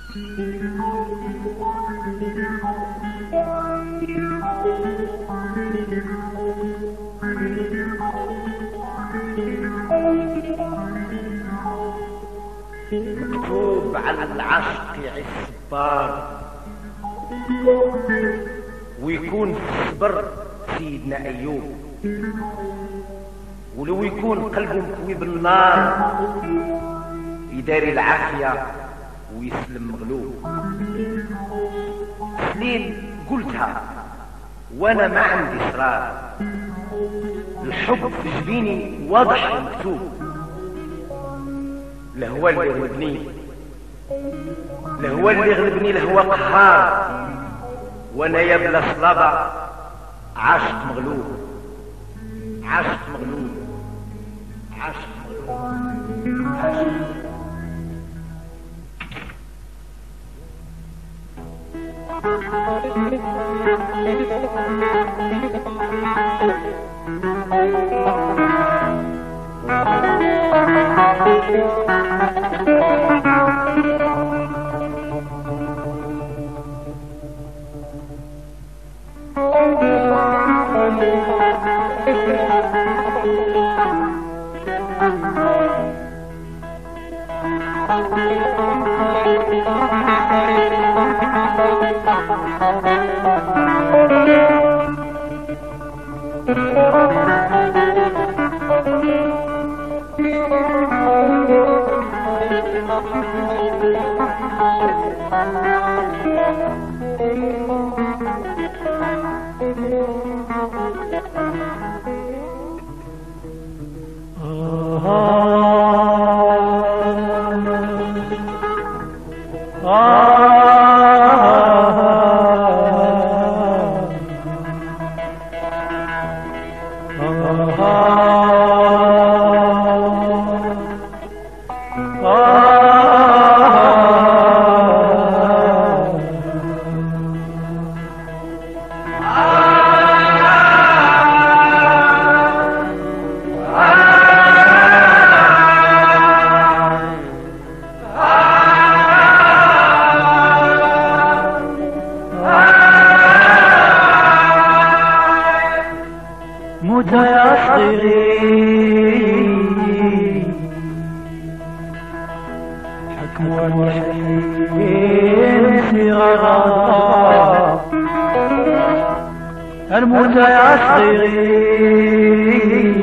مكتوب على العشق يعيش صبار ويكون في الصبر سيدنا أيوب، ولو يكون قلبه مكوي بالنار يداري العافية ويسلم مغلوب. سنين قلتها وانا ما عندي اصرار، الحب في جبيني واضح ومكتوب، لهو اللي غلبني لهو اللي غلبني لهو قهار، وانا يا بلا صلابة عاشق مغلوب عاشق مغلوب عاشق مغلوب عاشق مغلوب. الموت يا صغيري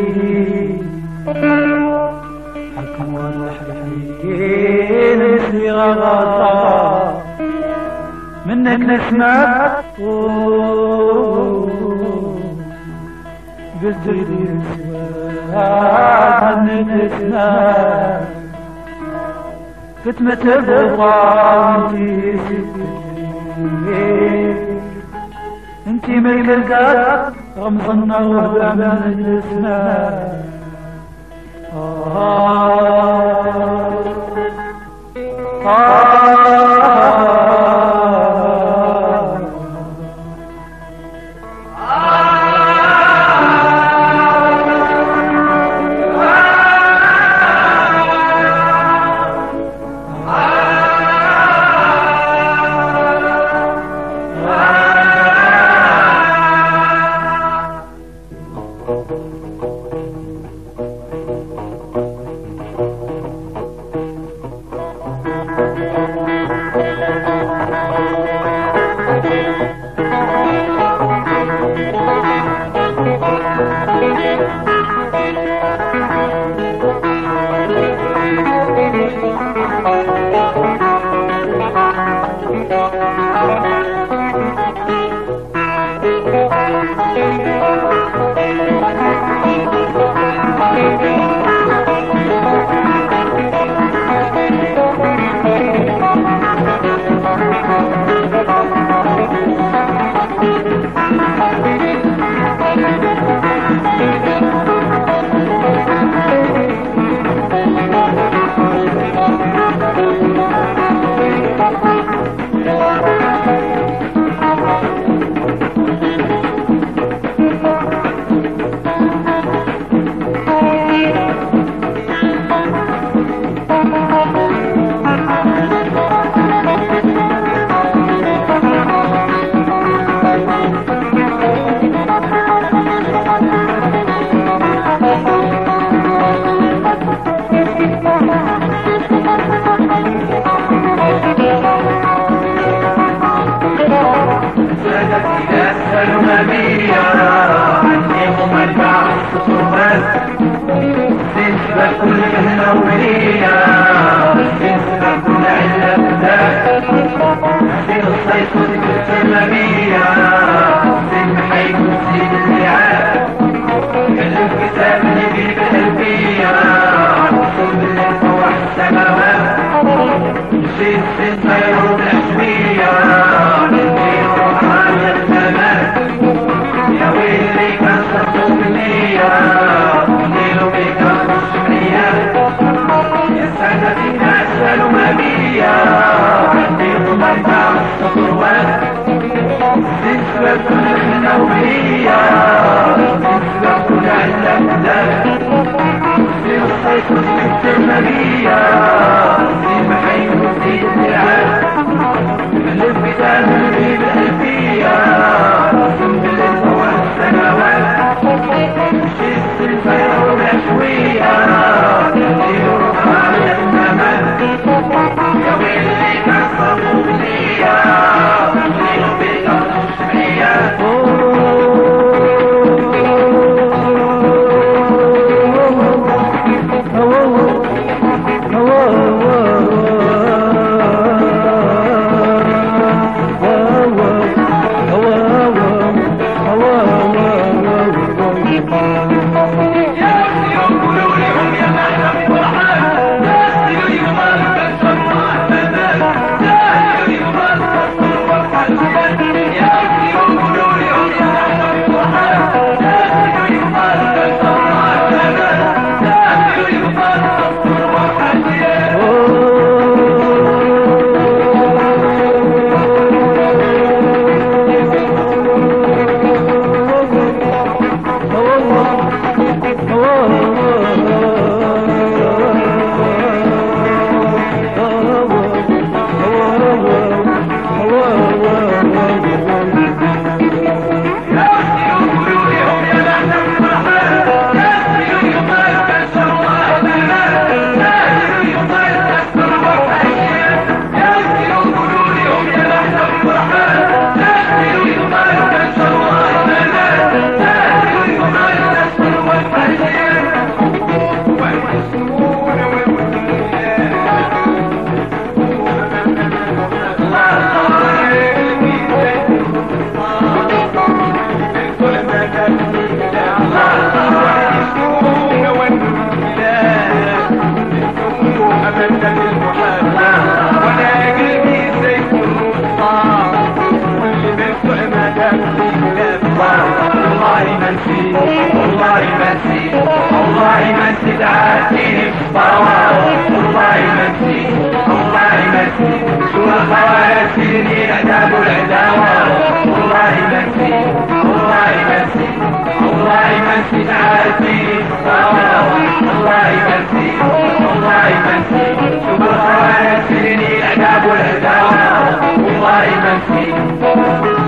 حكم والحين صغار منك نسمع قلت لي عنك نسمع كنت متبغى انتي ملك القلب رمضنا وبعنا نجلسنا الطيور العشوية نديرو على الزمان يا ويلي كنشربو بالنية نديرو بيكا والشمعيات يا سعادة الناس سالو مبية نديرو مرضى الصبروات نسبة كل النوبية نسبة كل الأبدان في الصيف وسط المالية في محيط وزيد النعاس الابتداء نجيب الألفية سنبل الهوى السنوات شست الفيروم شوية نديرو على الزمان يا ويلي كنصرفو بنية نديرو بيكا والشمعيات والله ما نسيت عاتيني بالصواب والله ما نسيت والله ما نسيت شو الخوارج فيني العتاب والعداوة والله ما نسيت والله ما نسيت والله ما نسيت عاتيني بالصواب والله ما نسيت والله ما نسيت شو الخوارج فيني العتاب والعداوة والله ما نسيت